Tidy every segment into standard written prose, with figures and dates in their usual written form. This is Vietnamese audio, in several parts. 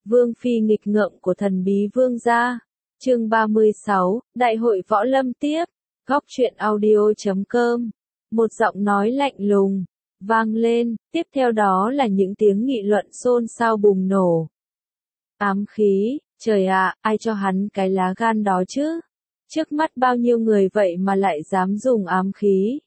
Vương phi nghịch ngợm của thần bí vương gia. Chương 36, Đại hội võ lâm tiếp. Góc truyện audio.com. Một giọng nói lạnh lùng vang lên, tiếp theo đó là những tiếng nghị luận xôn xao bùng nổ. Ám khí, trời ạ, ai cho hắn cái lá gan đó chứ? Trước mắt bao nhiêu người vậy mà lại dám dùng ám khí?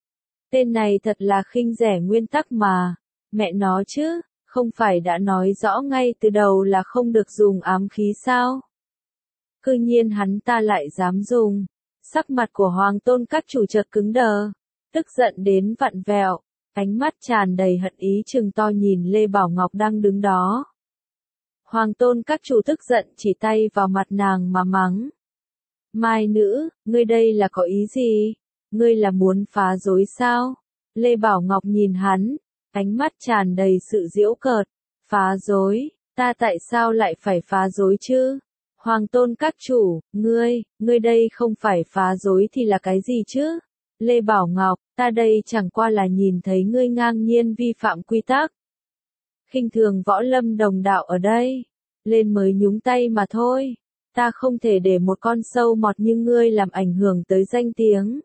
Tên này thật là khinh rẻ nguyên tắc mà. Mẹ nó chứ, không phải đã nói rõ ngay từ đầu là không được dùng ám khí sao? Cư nhiên hắn ta lại dám dùng. Sắc mặt của Hoàng Tôn các chủ chợt cứng đờ, tức giận đến vặn vẹo, ánh mắt tràn đầy hận ý trừng to nhìn Lê Bảo Ngọc đang đứng đó. Hoàng Tôn các chủ tức giận chỉ tay vào mặt nàng mà mắng. Mai nữ, ngươi đây là có ý gì? Ngươi là muốn phá rối sao? Lê Bảo Ngọc nhìn hắn, ánh mắt tràn đầy sự giễu cợt. Phá rối, ta tại sao lại phải phá rối chứ? Hoàng Tôn các chủ, ngươi đây không phải phá rối thì là cái gì chứ? Lê Bảo Ngọc, ta đây chẳng qua là nhìn thấy ngươi ngang nhiên vi phạm quy tắc. Khinh thường võ lâm đồng đạo ở đây, lên mới nhúng tay mà thôi. Ta không thể để một con sâu mọt như ngươi làm ảnh hưởng tới danh tiếng.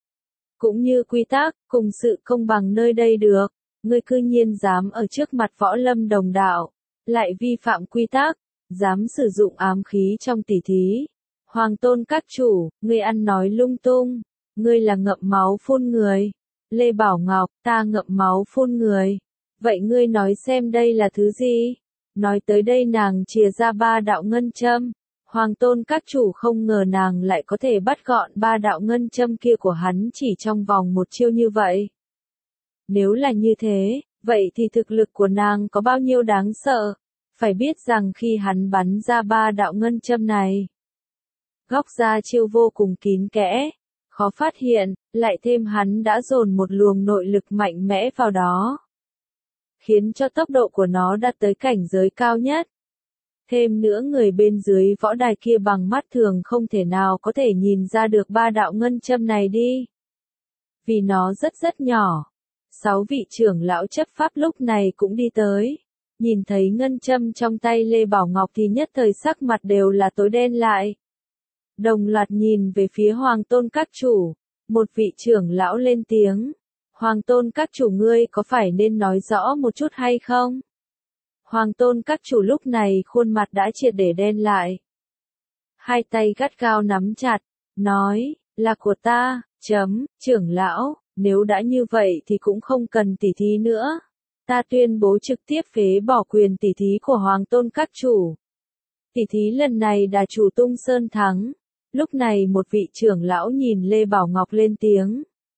Cũng như quy tắc, cùng sự công bằng nơi đây được. Ngươi cư nhiên dám ở trước mặt võ lâm đồng đạo, lại vi phạm quy tắc, dám sử dụng ám khí trong tỉ thí. Hoàng Tôn các chủ, ngươi ăn nói lung tung, ngươi là ngậm máu phun người. Lê Bảo Ngọc, ta ngậm máu phun người. Vậy ngươi nói xem đây là thứ gì? Nói tới đây nàng chìa ra 3 đạo ngân châm. Hoàng Tôn các chủ không ngờ nàng lại có thể bắt gọn 3 đạo ngân châm kia của hắn chỉ trong vòng một chiêu như vậy. Nếu là như thế, vậy thì thực lực của nàng có bao nhiêu đáng sợ? Phải biết rằng khi hắn bắn ra 3 đạo ngân châm này, góc ra chiêu vô cùng kín kẽ, khó phát hiện, lại thêm hắn đã dồn một luồng nội lực mạnh mẽ vào đó, khiến cho tốc độ của nó đạt tới cảnh giới cao nhất. Thêm nữa người bên dưới võ đài kia bằng mắt thường không thể nào có thể nhìn ra được 3 đạo ngân châm này đi. Vì nó rất nhỏ. 6 vị trưởng lão chấp pháp lúc này cũng đi tới. Nhìn thấy ngân châm trong tay Lê Bảo Ngọc thì nhất thời sắc mặt đều là tối đen lại. Đồng loạt nhìn về phía Hoàng Tôn các chủ. Một vị trưởng lão lên tiếng. Hoàng Tôn các chủ ngươi có phải nên nói rõ một chút hay không? Hoàng Tôn các chủ lúc này khuôn mặt đã triệt để đen lại. Hai tay gắt gao nắm chặt, nói, là của ta, trưởng lão, nếu đã như vậy thì cũng không cần tỉ thí nữa. Ta tuyên bố trực tiếp phế bỏ quyền tỉ thí của Hoàng Tôn các chủ. Tỉ thí lần này đà chủ Tung Sơn thắng. Lúc này một vị trưởng lão nhìn Lê Bảo Ngọc lên tiếng.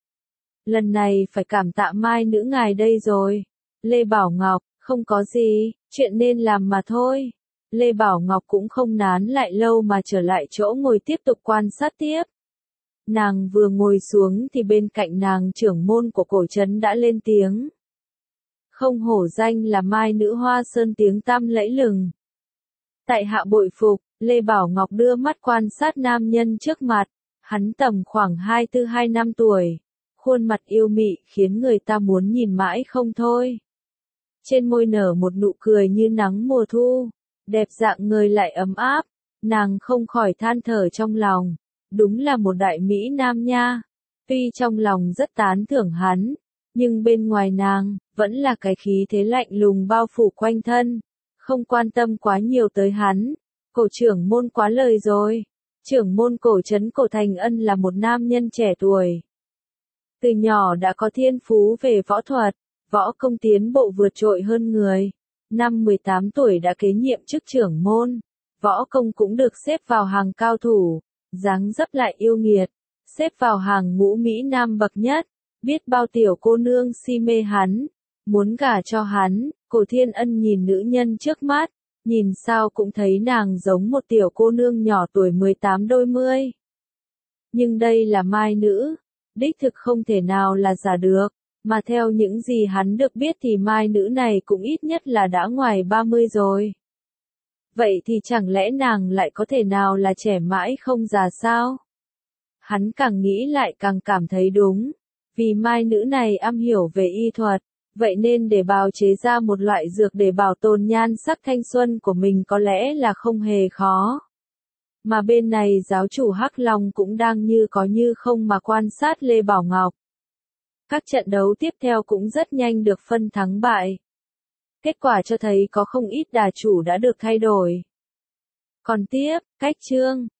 Lần này phải cảm tạ Mai nữ ngài đây rồi. Lê Bảo Ngọc, không có gì, chuyện nên làm mà thôi. Lê Bảo Ngọc cũng không nán lại lâu mà trở lại chỗ ngồi tiếp tục quan sát tiếp. Nàng vừa ngồi xuống thì bên cạnh nàng trưởng môn của cổ trấn đã lên tiếng. Không hổ danh là Mai nữ Hoa Sơn tiếng tăm lẫy lừng. Tại hạ bội phục, Lê Bảo Ngọc đưa mắt quan sát nam nhân trước mặt. Hắn tầm khoảng 24-25 năm tuổi. Khuôn mặt yêu mị khiến người ta muốn nhìn mãi không thôi. Trên môi nở một nụ cười như nắng mùa thu, đẹp dạng người lại ấm áp, nàng không khỏi than thở trong lòng, đúng là một đại mỹ nam nha. Tuy trong lòng rất tán thưởng hắn, nhưng bên ngoài nàng, vẫn là cái khí thế lạnh lùng bao phủ quanh thân, không quan tâm quá nhiều tới hắn. Cổ trưởng môn quá lời rồi, trưởng môn cổ trấn Cổ Thành Ân là một nam nhân trẻ tuổi. Từ nhỏ đã có thiên phú về võ thuật. Võ công tiến bộ vượt trội hơn người. Năm 18 tuổi đã kế nhiệm chức trưởng môn. Võ công cũng được xếp vào hàng cao thủ. Dáng dấp lại yêu nghiệt. Xếp vào hàng ngũ Mỹ Nam bậc nhất. Biết bao tiểu cô nương si mê hắn. Muốn gả cho hắn. Cổ Thiên Ân nhìn nữ nhân trước mắt. Nhìn sao cũng thấy nàng giống một tiểu cô nương nhỏ tuổi 18 đôi mươi. Nhưng đây là Mai nữ. Đích thực không thể nào là giả được. Mà theo những gì hắn được biết thì Mai nữ này cũng ít nhất là đã ngoài 30 rồi. Vậy thì chẳng lẽ nàng lại có thể nào là trẻ mãi không già sao? Hắn càng nghĩ lại càng cảm thấy đúng. Vì Mai nữ này am hiểu về y thuật, Vậy nên để bào chế ra một loại dược để bảo tồn nhan sắc thanh xuân của mình có lẽ là không hề khó. Mà bên này giáo chủ Hắc Long cũng đang như có như không mà quan sát Lê Bảo Ngọc. Các trận đấu tiếp theo cũng rất nhanh được phân thắng bại. Kết quả cho thấy có không ít đà chủ đã được thay đổi. Còn tiếp, cách chương